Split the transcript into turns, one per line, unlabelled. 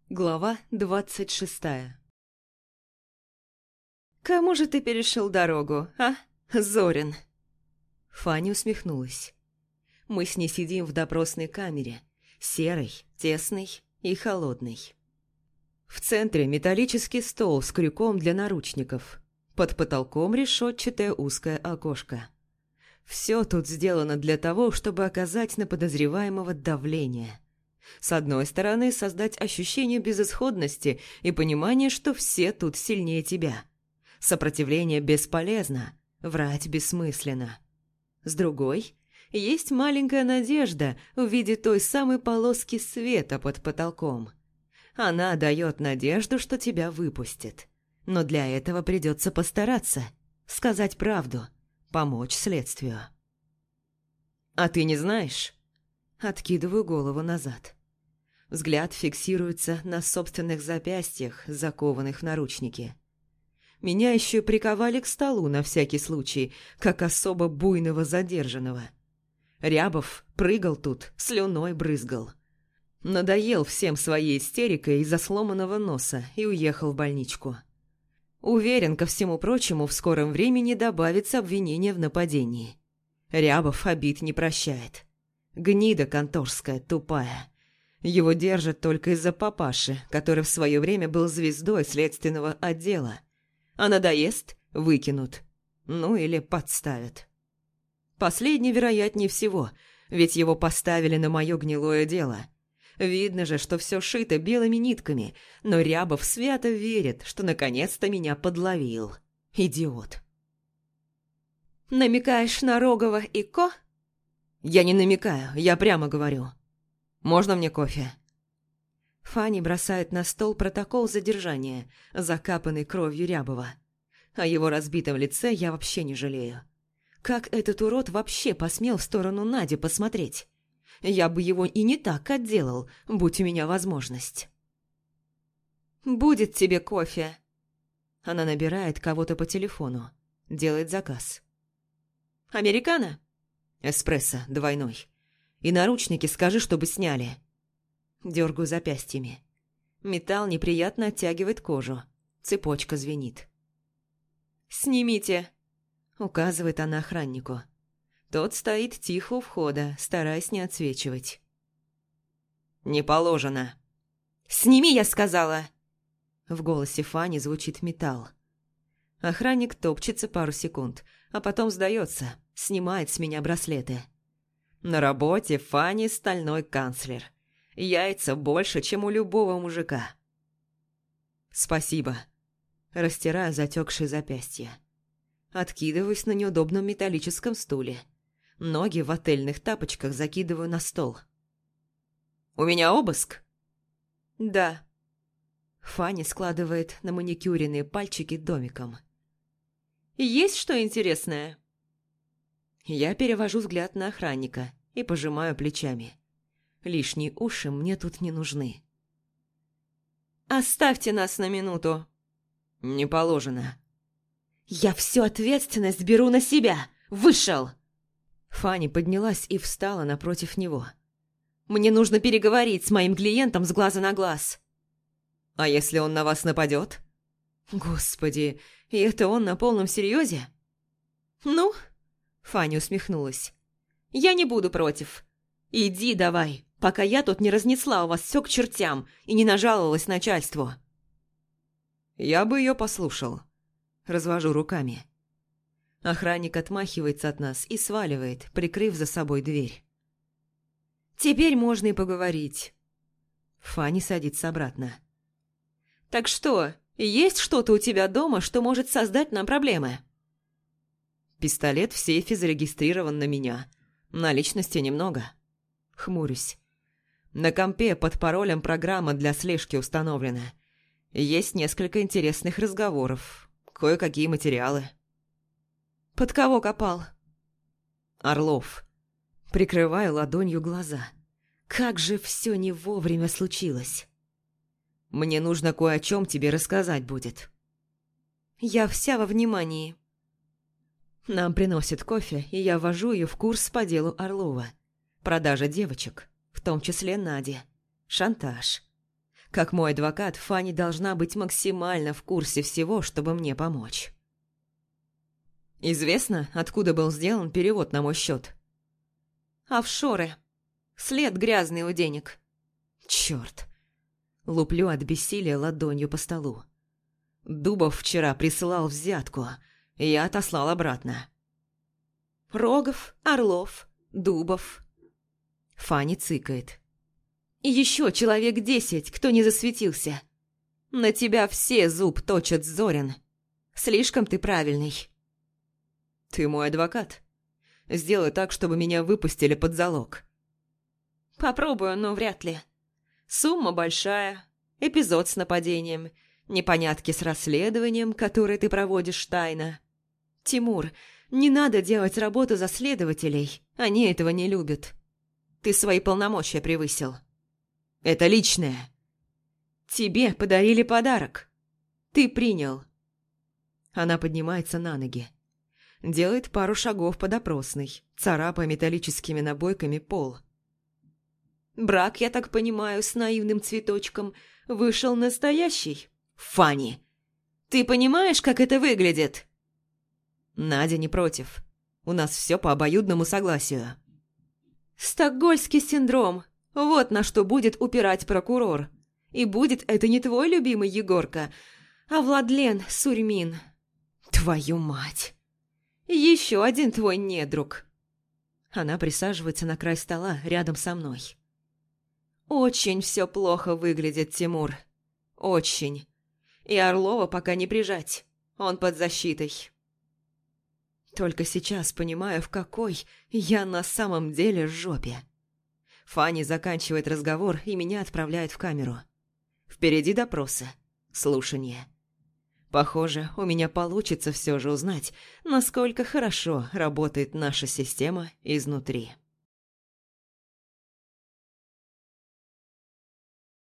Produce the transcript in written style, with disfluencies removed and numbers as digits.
Глава 26. «Кому же ты перешел дорогу, а, Зорин?» Фаня усмехнулась. Мы с ней сидим в допросной камере, серой, тесной и холодной. В центре металлический стол с крюком для наручников. Под потолком решетчатое узкое окошко. Все тут сделано для того, чтобы оказать на подозреваемого давление. С одной стороны, создать ощущение безысходности и понимание, что все тут сильнее тебя. Сопротивление бесполезно, врать бессмысленно. С другой, есть маленькая надежда в виде той самой полоски света под потолком. Она дает надежду, что тебя выпустят. Но для этого придется постараться, сказать правду, помочь следствию. «А ты не знаешь?» Откидываю голову назад. Взгляд фиксируется на собственных запястьях, закованных в наручники. Меня еще приковали к столу на всякий случай, как особо буйного задержанного. Рябов прыгал тут, слюной брызгал. Надоел всем своей истерикой из-за сломанного носа и уехал в больничку. Уверен, ко всему прочему, в скором времени добавится обвинение в нападении. Рябов обид не прощает. Гнида конторская, тупая. Его держат только из-за папаши, который в свое время был звездой следственного отдела. А надоест – выкинут. Ну или подставят. Последний вероятнее всего, ведь его поставили на мое гнилое дело. Видно же, что все шито белыми нитками, но Рябов свято верит, что наконец-то меня подловил. Идиот. «Намекаешь на Рогова и Ко?» «Я не намекаю, я прямо говорю. Можно мне кофе?» Фанни бросает на стол протокол задержания, закапанный кровью Рябова. О его разбитом лице я вообще не жалею. Как этот урод вообще посмел в сторону Нади посмотреть? Я бы его и не так отделал, будь у меня возможность. «Будет тебе кофе». Она набирает кого-то по телефону, делает заказ. «Американо?» «Эспрессо, двойной. И наручники скажи, чтобы сняли». Дергаю запястьями. Металл неприятно оттягивает кожу. Цепочка звенит. «Снимите», — указывает она охраннику. Тот стоит тихо у входа, стараясь не отсвечивать. «Не положено». «Сними, я сказала!» В голосе Фани звучит металл. Охранник топчется пару секунд, а потом сдается, снимает с меня браслеты. На работе Фани стальной канцлер. Яйца больше, чем у любого мужика. «Спасибо». Растираю затекшие запястья. Откидываюсь на неудобном металлическом стуле. Ноги в отельных тапочках закидываю на стол. «У меня обыск?» «Да». Фанни складывает на маникюренные пальчики домиком. «Есть что интересное?» Я перевожу взгляд на охранника и пожимаю плечами. Лишние уши мне тут не нужны. «Оставьте нас на минуту». «Не положено». «Я всю ответственность беру на себя! Вышел!» Фанни поднялась и встала напротив него. «Мне нужно переговорить с моим клиентом с глаза на глаз». «А если он на вас нападет?» «Господи, и это он на полном серьезе?» «Ну?» – Фанни усмехнулась. «Я не буду против. Иди давай, пока я тут не разнесла у вас все к чертям и не нажаловалась начальству». «Я бы ее послушал». Развожу руками. Охранник отмахивается от нас и сваливает, прикрыв за собой дверь. «Теперь можно и поговорить». Фанни садится обратно. «Так что, есть что-то у тебя дома, что может создать нам проблемы?» «Пистолет в сейфе зарегистрирован на меня. Наличности немного». Хмурюсь. На компе под паролем программа для слежки установлена. Есть несколько интересных разговоров. Кое-какие материалы. «Под кого копал?» «Орлов». Прикрываю ладонью глаза. Как же все не вовремя случилось. «Мне нужно кое о чем тебе рассказать будет». «Я вся во внимании». Нам приносят кофе, и я ввожу ее в курс по делу Орлова. Продажа девочек, в том числе Нади. Шантаж. Как мой адвокат, Фанни должна быть максимально в курсе всего, чтобы мне помочь. Известно, откуда был сделан перевод на мой счет? Офшоры. След грязный у денег. Черт. Луплю от бессилия ладонью по столу. Дубов вчера присылал взятку, и я отослал обратно. Рогов, Орлов, Дубов. Фанни цыкает. И еще человек 10, кто не засветился. На тебя все зуб точат, Зорин. Слишком ты правильный. Ты мой адвокат. Сделай так, чтобы меня выпустили под залог. Попробую, но вряд ли. Сумма большая, эпизод с нападением, непонятки с расследованием, которое ты проводишь тайно. Тимур, не надо делать работу за следователей, они этого не любят. Ты свои полномочия превысил. Это личное. Тебе подарили подарок. Ты принял. Она поднимается на ноги. Делает пару шагов по допросной, царапая металлическими набойками пол. Брак, я так понимаю, с наивным цветочком вышел настоящий. Фанни, ты понимаешь, как это выглядит? Надя не против. У нас все по обоюдному согласию. Стокгольмский синдром. Вот на что будет упирать прокурор. И будет это не твой любимый Егорка, а Владлен Сурьмин. Твою мать. Еще один твой недруг. Она присаживается на край стола рядом со мной. Очень все плохо выглядит, Тимур. Очень. И Орлова пока не прижать. Он под защитой. Только сейчас понимаю, в какой я на самом деле жопе. Фанни заканчивает разговор и меня отправляет в камеру. Впереди допросы, слушание. Похоже, у меня получится все же узнать, насколько хорошо работает наша система изнутри.